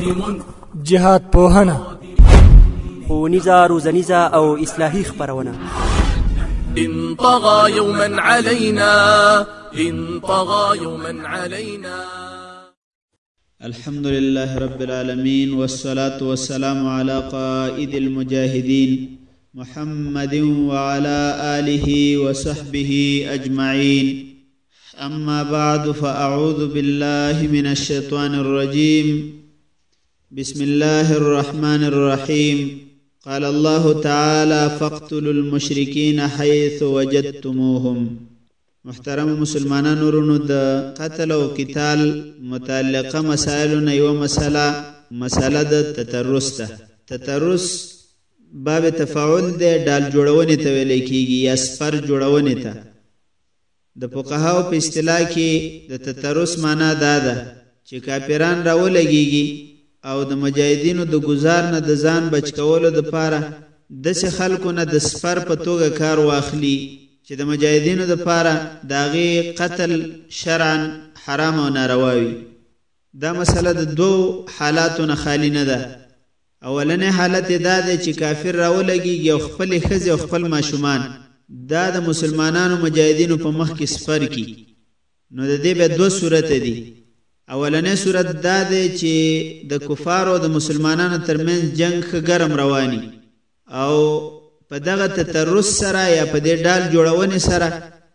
جهاد پوهنه، ښوونیزه، روزنیزه او اصلاحي خپرونه. إن طغى يوما علينا، إن طغى يوما علينا. الحمد لله رب العالمين، والصلاة والسلام على قائد المجاهدين محمد وعلى آله وصحبه أجمعين. أما بعد، فأعوذ بالله من الشيطان الرجيم. بسم الله الرحمن الرحيم. قال الله تعالى: فاقتلوا المشركين حيث وجدتموهم. محترم مسلمانان ورونو، د قتل او قتال متعلقه مسائلونه یو مسله د تطرس ده. تطرس باب تفاعل ده، ډال جوړونې ته ویل کیږي یا سپر جوړونې ته. د فقهاو په اصطلاح کې د تطرس معنا دا ده چې کافران راولګيږي او د مجاهدینو د گزار نه د ځان بچ کولو د پاره داسې خلکو نه د سپر په توګه کار واخلي چې د مجاهدینو د پاره داغي قتل شرعا حرام او ناروا وي. دا مسله د دوه حالاتو نه خالی نه ده. اولنې حالت دا ده چې کافر راولګيږي او خپل ښځې او خپل ماشومان دا د مسلمانانو مجاهدینو په مخ کې سپر کی. نو د دې به دوه صورت دي. اولنې صورت دا ده چې د کفارو د مسلمانانو ترمنځ جنگ ښه ګرم رواني او په دغه تطرس سره یا په دې ډال جوړونې سره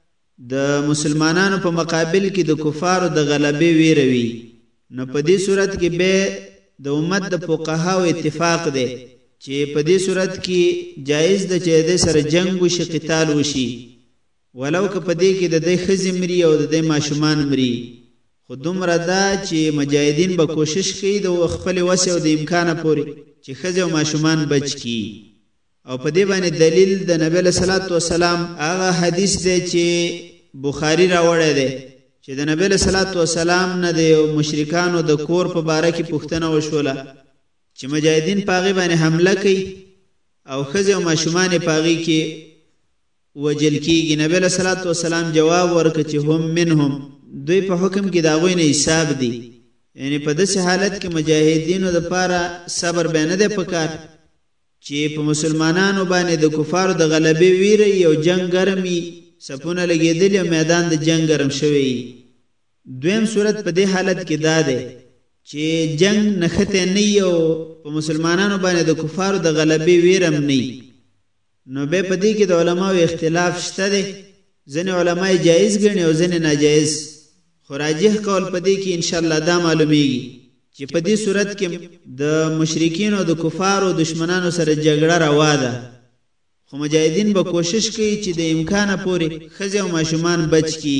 د مسلمانانو په مقابل کې د کفارو د غلبې ویروي. نو په دې صورت کې به د امت د فقهاو اتفاق دی چې په دې صورت کې جایز ده چې د سره جنگ وشي، قتال وشي، ولو که په دې کې د دې ښځې مري او د دې ماشومان مري. خو دومره ده چې مجاهدین به کوشش کوي د خپل وسع او د امکانه پورې چې ښځې او ماشومان بچ کړي. او په دې باندې دلیل د نبی له صلوات و سلام هغه حدیث دی چې بخاری راوړی دی چې د نبی له صلوات و سلام نه د مشرکانو د کور په باره کې پوښتنه وشوله چې مجاهدین په هغې باندې حمله کوي او ښځې او ماشومان یې په هغې کې وجل کېږي. نبی له صلوات و سلام جواب ورکړ چې هم منهم، دوی په حکم کې د هغوی نه حساب دي. یعنی په داسې حالت کې مجاهدینو دپاره صبر به نه دی پکار چې په مسلمانانو باندې د کفارو د غلبې ویره او جنگ ګرمي، سپونه لګېدلي او میدان د جنگ ګرم شوی. دویم صورت په دې حالت کې دا دی چې جنگ نښته نه وي او په مسلمانانو باندې د کفارو د غلبې ویره هم نه وي. نو به په دې کې د علماو اختلاف شته دی. ځینې علما یې جایز ګڼي او ځینې ناجایز. خو راجح قول په دې کې انشاءالله دا معلومیږي چې په دې صورت کې د مشرکین او د کفارو دشمنانو سره جګړه روا ده. خو مجاهدین به کوشش کوي چې د امکانه پورې ښځې او ماشومان بچ کړي.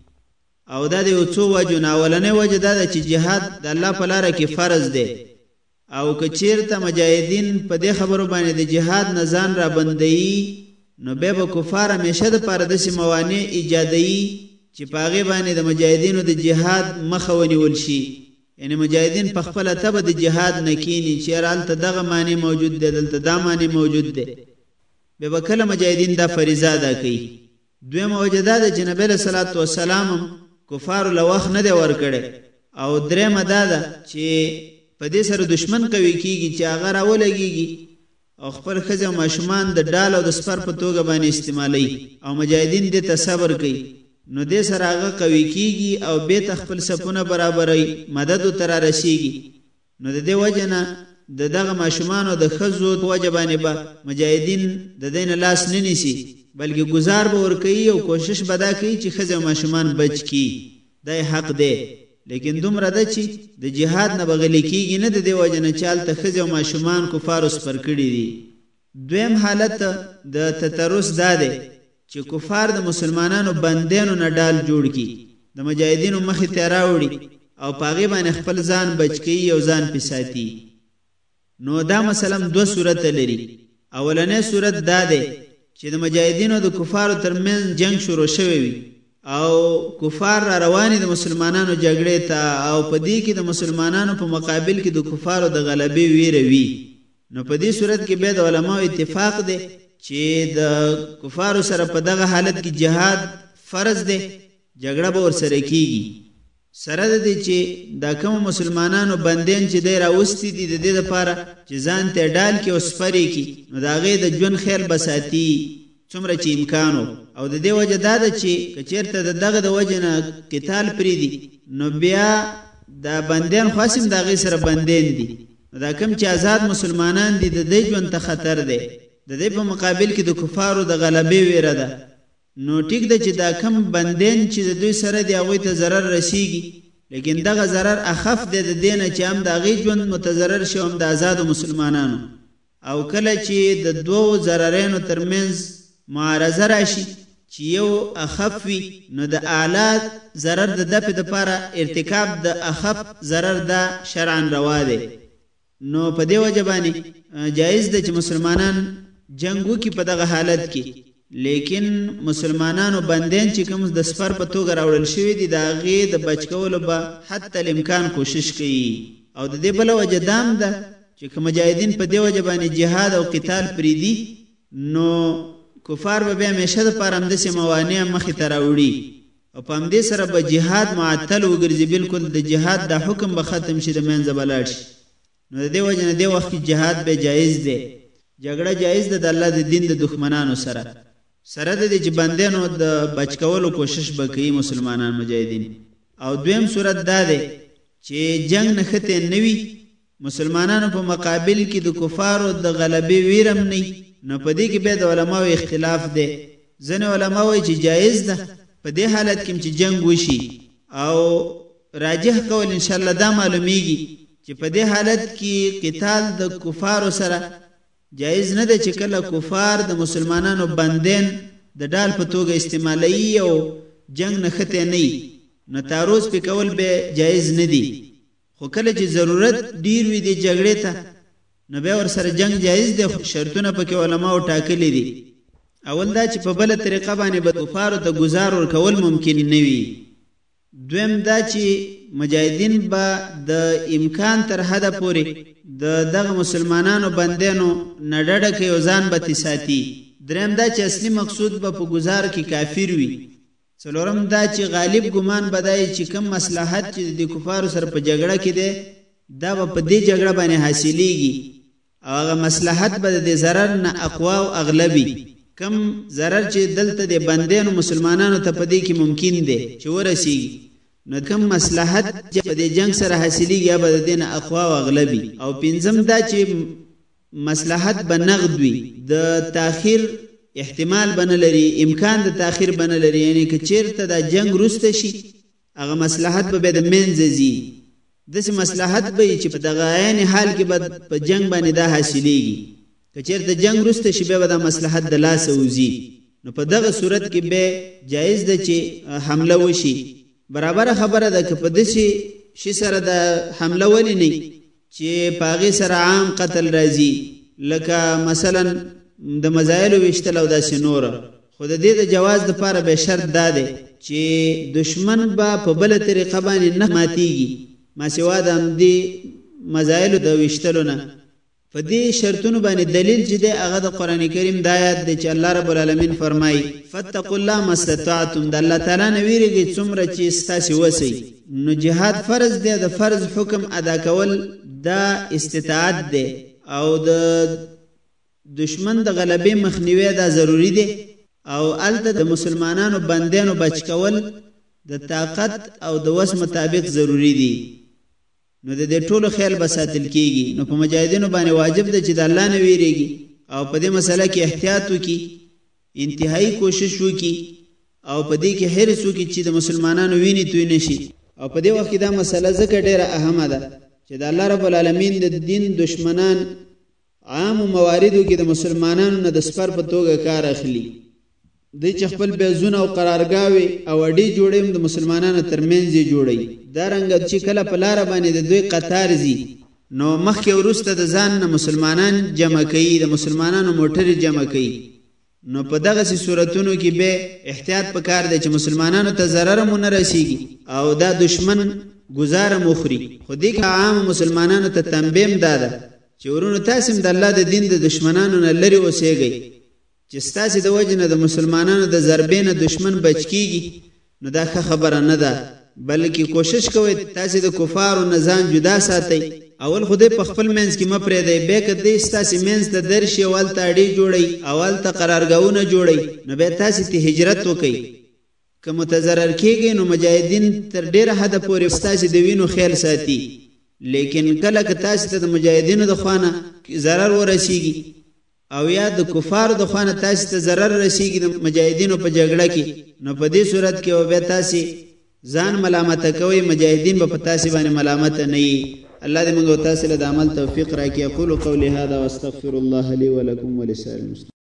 او دا د یو څو وجو نه. اولنۍ وجه دا ده چې جهاد د الله په لاره کې فرض دی او که چېرته مجاهدین په دې خبرو باندې د جهاد نه ځان را بندوي نو بیا به کفار همیشه دپاره داسې موانع ایجادوي چې په هغې باندې د مجاهدینو د جهاد مخه ونیول شي. یعنی مجاهدین په خپله طبع د جهاد نه کیني چې یاره هلته دغه معنی موجود دی، دلته دا معنی موجود دی. بیا به کله مجاهدین دا فریضه ادا کوي. دویمه وجه دا ده چې نبی علیه صلات وسلام هم کفارو له وخت نه دی ورکړی. او درېیمه دا ده چې په دې سره دشمن قوي کېږي چې هغه راولګېږي او خپل ښځې او ماشومان د ډال او د سپر په توګه باندې استعمالوي او مجاهدین دې ته صبر کوي. نو دې سره هغه قوي کېږي او بېرته خپل صفونه برابروي، مدد ورته رارسېږي. نو د دې وجه نه د دغه ماشومانو د ښځو په وجه باندې به مجاهدین د دې نه لاس نه نیسي، بلکې ګزار به ورکوي او کوشش به دا کوي چې ښځې او ماشومان بچ کړي. دا حق دی. لیکن دومره ده چې د جهاد نه به غلی کېږي نه. د دې وجه نه چې هلته ښځې او ماشومان کفارو سپر کړي دي. دویم حالت د تطرس دا دی چې کفار د مسلمانانو بندیانو نه ډال جوړ کړي، د مجاهدینو مخې ته راوړي او په هغې باندې خپل ځان بچ کوي او ځان پې ساتي. نو دا مثلا دوه صورته لري. اولنی صورت دا دی چې د مجاهدینو د کفارو ترمنځ جنگ شروع شوی وي او کفار را رواني د مسلمانانو جګړې ته او په دې کې د مسلمانانو په مقابل کې د کفارو د غلبې ویره وي. نو په دې صورت کې به د علماو اتفاق دی چې د کفارو سره په دغه حالت کې جهاد فرض دی، جګړه به ورسره کیږي. سره د دې چې دا کوم مسلمانانو بندیان چې دی راوستي دي د دې لپاره چې ځان ته ډال کې او سپرې کې نو د هغې د ژوند خیال به ساتي څومره چې امکان او د دې وجه دا ده چې که چېرته د دغه د وجې نه قتال پرېږدي نو بیا دا بندیان خو هسې هم د هغې سره بندیان دي دا کوم چې آزاد مسلمانان دي د دې ژوند ته خطر دی د دې په مقابل کې د کفارو د غلبې ویره ده نو ټیک ده چې دا کم بندین چې د دوی سره دی هغوی ته ضرر رسیږي لیکن دغه ضرر اخف دی د دې نه چې هم د هغې ژوند متضرر شي هم د آزادو مسلمانانو او کله چې د دوو ضررینو ترمنځ معارضه راشي چې یو اخف وي نو د اعلی ضرر د دفع دپاره ارتکاب د اخف ضرر دا شرعا روا دی نو په دې وجه باندې جایز ده چې مسلمانان جنگ وکړي په دغه حالت کې لیکن مسلمانانو بندیان چې کوم د سفر په توګه راوړل شوي دي د هغې د بچ کولو به حتی الامکان کوشش کوي او د دې بله وجه دام ده چې که مجاهدین په دې وجه باندې جهاد او قتال پرېږدي نو کفار به بیا همیشه دپاره همداسې موانع مخې ته راوړي او په همدې سره به جهاد معطل وګرځي بلکل د جهاد دا حکم به ختم شي د منځه به لاړ شي نو د دې وجه نه دې وخت کې جهاد به جایز دی جګړه جایز ده د الله د دین د دښمنانو سره د دې چې بندیانو د بچ کولو کوشش به کوي مسلمانان مجاهدین او دویم صورت دا دی چې جنگ نښتې نه وي مسلمانانو په مقابل کې د کفارو د غلبې ویرم نه نو په دې کې بیا د علماو اختلاف دی ځینې علما وایي چې جایز ده په دې حالت کې چې جنگ وشي او راجح قول انشاءالله دا معلومیږي چې په دې حالت کې قتال د کفارو سره جایز نه ده چې کله کفار د مسلمانانو بندین د ډال په توګه استعمالوي او جنگ نښتی نه وي نو تعرض پې کول به جایز نه دي خو کله چې ضرورت ډیر وي د جګړې ته نو بیا ورسره جنگ جایز دی شرطونه پکې علماو ټاکلي دي اول دا چې په بله طریقه باندې به کفارو ته ګزار ورکول ممکن نه وي دویم دا چې مجاهدین به د امکان تر حده پورې د دغه مسلمانانو بندیانو نه ډډه کوي او ځان به ترې ساتي دریم دا چې اصلي مقصود به په ګزار کې کافر وي څلورم دا چې غالب ګمان به دا چې کم مصلحت چې د کفارو سره په جګړه کې دی دا به په دې جګړه باندې حاصلیږي او هغه مصلحت به د ضرر نه اقوا او اغلبي کم ضرر چې دلته د بندیانو مسلمانانو ته په دې کې ممکن دی چې ورسیږي نو کم مصلحت چې په دې جنگ سره حاصلیږي یا به د دې نه اقوا او اغلبي او پنځم دا چې مصلحت به نقد وي د تاخیر احتمال بنه لري امکان د تاخیر بنه لري یعنی که چیرته دا جنگ روسته شي هغه مصلحت به د منځه ځي داسې مصلحت به چې په دغه عین حال کې به په جنگ باندې دا حاصلیږي که چیرته جنگ روسته شي بیا به دا مصلحت د لاسه وځي نو په دغه صورت کې به جایز ده چې حمله وشي برابر خبره ده که په داسې شي سره د حمله ولې نه چې په هغې سره عام قتل راځي لکه مثلا د مزایلو ویشتل او داسې نوره خو د دې د جواز دپاره به شرط دا دی چې دشمن به په بله طریقه باندې نه ماتیږي ما سوا د همدې مزایلو د ویشتلو نه په دې شرطونو باندې دلیل چې دی هغه د قرآن کریم د آیات دی چې الله رب العالمین فرمایي فاتقوا الله ما استطعتم د الله تعالی نه ویریږئ څومره چې ستاسې وسئ نو جهاد فرض دی د فرض حکم ادا کول دا استطاعت دی او د دشمن د غلبې مخنیوی دا ضروری دی او الته د مسلمانانو بندیانو بچ کول د طاقت او د وس مطابق ضروری دی نو د دې ټولو خیال به ساتل کیږي نو په مجاهدینو باندې واجب ده چې د الله نه ویریږي او په دې مسله کې احتیاط وکړي انتهایی کوشش وکړي او په دې کې حرص وکړي چې د مسلمانانو وینې توی نشي او په دې وخت کې دا مسله ځکه ډیره اهمه ده چې د الله رب العالمین د دین دشمنان عام مواردو کې د مسلمانانو نه د سپر په توګه کار اخلي دوی چې خپل بیزونه او قرارګاوي او اډې جوړي د مسلمانانو ترمنځ یې جوړي دا رنګ چې کله په لاره باندې د دوی قطار زی نو مخکې وروسته د ځان نه مسلمانان جمع کوي د مسلمانانو موټر جمع کوي نو په دغه صورتونو کې به احتیاط پکار دی چې مسلمانانو ته ضرر مو نه رسیږي او دا دشمن گزار مخري خو دې کې عام مسلمانانو ته تنبیم داده چې ورونو تاسو د الله د دین د دشمنانو نه لري اوسېږئ چې ستاسې د وجې نه د مسلمانانو د ضربې نه دشمن بچ کیږي نو دا ښه خبره نه ده بلکې کوشش کوئ تاسې د کفارو نه ځان جدا ساتئ. اول خدای په خپل منځ کې مه پرېږدئ، بیا که دی ستاسې منځ ته درشي او هلته اډې جوړئ او هلته قرارګاهونه جوړئ نو بیا تاسې ته هجرت وکئ. که متضرر کېږئ نو مجاهدین تر ډېره حده پورې ستاسې د وینو خیال ساتي، لیکن کله که تاسې ته د مجاهدینو د خوا نه ضرر ورسیږي او یا د کفارو د خوا نه تاسې ته ضرر رسیږي د مجاهدینو په جګړه کې، نو په دې صورت کې بیا تاسې ځان ملامته کوئ، مجاهدین به په تاسې باندې ملامته نه وي. الله دې موږ او تاسې له د عمل توفیق راکړي. اقول قولي هذا واستغفر الله لي ولكم ولسائر المسلمين.